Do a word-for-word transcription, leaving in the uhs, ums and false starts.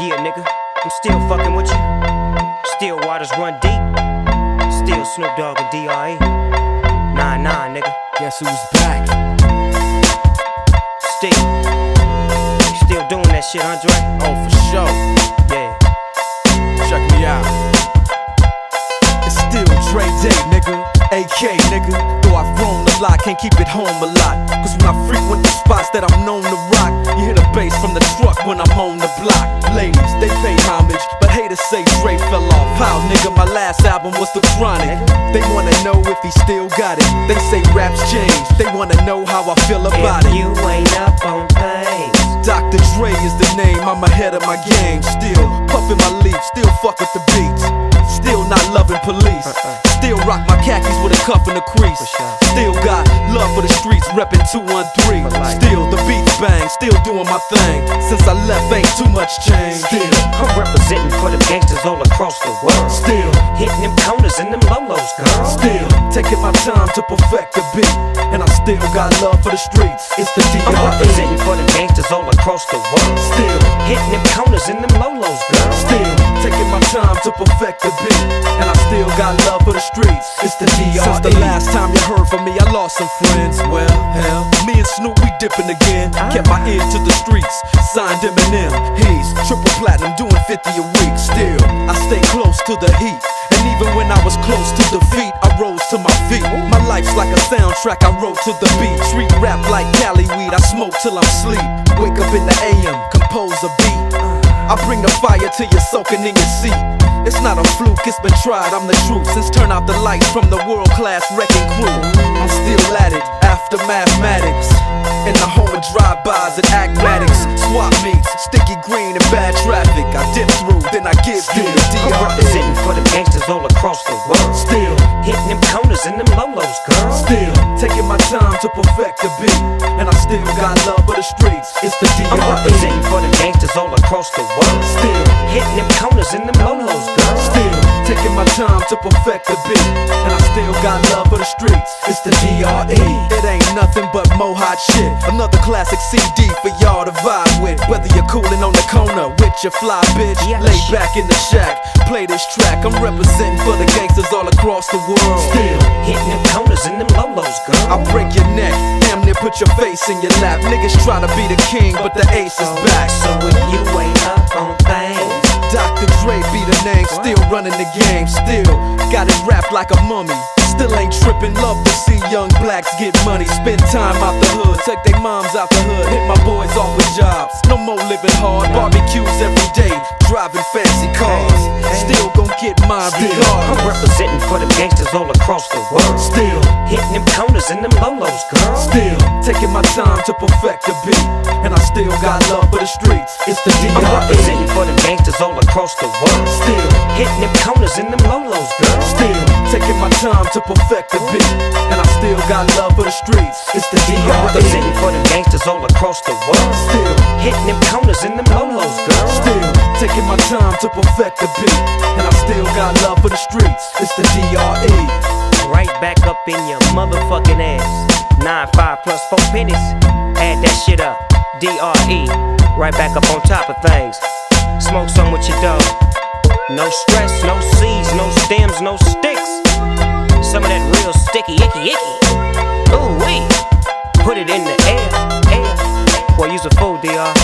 Yeah, nigga, I'm still fucking with you. Still waters run deep. Still Snoop Dogg and D R E. Nah, nah, nigga. Guess who's back? Still. You still doing that shit, Andre? Oh, for sure. Yeah. Check me out. It's still Dre Day, nigga. A K, nigga. Though I've grown a lot, can't keep it home a lot. Cause when I frequent the spots that I'm known to rock, you hear the bass from the truck when I'm on the block. Ladies, they pay homage, but haters say Dre fell off. How, nigga, my last album was The Chronic. They wanna know if he still got it. They say raps change, they wanna know how I feel about if it. You ain't up on things. Doctor Dre is the name, I'm ahead of my game. Still puffin' my leaf, still fuck with the beats. Still not loving police. Still rock my khakis with a cuff and a crease. Still got love for the streets, reppin' two one three. Still the beats bang, still doing my thing. Since I left ain't too much change. Still I'm representing for the gangsters all across the world. Still hitting them corners and them lolos, girl. Still taking my time to perfect the beat. And I still got love for the streets. It's the D R E. I'm representing for the gangsters all across the world. Still hitting them corners and them lolos, girl. Still taking my time to perfect the beat. And I still got love for the streets. It's the D R E. Since the last time you heard from me, I lost some friends. Well, hell, me and Snoop, we dipping again. Kept my ear to the streets, signed Eminem. He's triple platinum, doing fifty a week. Still, I stay close to the heat. And even when I was close to defeat, I rose to my feet. My life's like a soundtrack, I wrote to the beat. Street rap like Cali weed, I smoke till I'm sleep. Wake up in the A M, compose a beat. I bring the fire till you're soaking in your seat. It's not a fluke, it's been tried, I'm the truth. Since turn out the lights from the world-class wrecking crew, I'm still at it, after mathematics. In the home of drive-bys and acmatics. Swap meets, sticky green and bad traffic. I dip through, then I give you the D R E. I'm representing for the gangsters all across the world. Still hitting them corners and them lolos, girl. Still taking my time to perfect the beat. And I still got love for the streets. It's the D R E. I'm representing for the gangsters all across the world. Still hitting them corners and them lolos, girl. Still taking my time to perfect the beat. And I still got love for the streets. It's the D R E. It ain't nothing but mo hot shit. Another classic C D for y'all to vibe with. Whether you're coolin' on the corner with your fly bitch, yes. Lay back in the shack, play this track. I'm representing for the gangsters all across the world. Still hitting them corners and them lolos, girl. I'll break your neck, damn near put your face in your lap. Niggas try to be the king, but the ace is back. So if you ain't up on things, Doctor Dre be the name, still running the game. Still got it wrapped like a mummy. Still ain't trippin', love to see young blacks get money. Spend time out the hood, take their moms out the hood. Hit my boys off with jobs, no more living hard. Barbecues every day, driving fancy cars. Still gon' get mine regardless. I'm representing for the gangsters all across the world. Still hitting them corners and them lolos, girl. Still taking my time to perfect the beat. And I still got love for the streets. It's the D R E. I'm representing for the gangsters all across the world. Still hitting them corners and them lolos, girl. Still taking my time to perfect the beat. And I still got love for the streets. It's the D R E. I'm representing for the gangsters all across the world. Still hitting them corners and them lolos, girl. Still taking my time to perfect the beat. And I still got love for the streets. It's the D R E. Right back up in your motherfucking ass. Nine five plus four pennies. Add that shit up. D R E. Right back up on top of things. Smoke some with your dog. No stress, no seeds, no stems, no sticks. Some of that real sticky, icky, icky. Ooh wee. Put it in the air, air. Boy, you's a fool, D R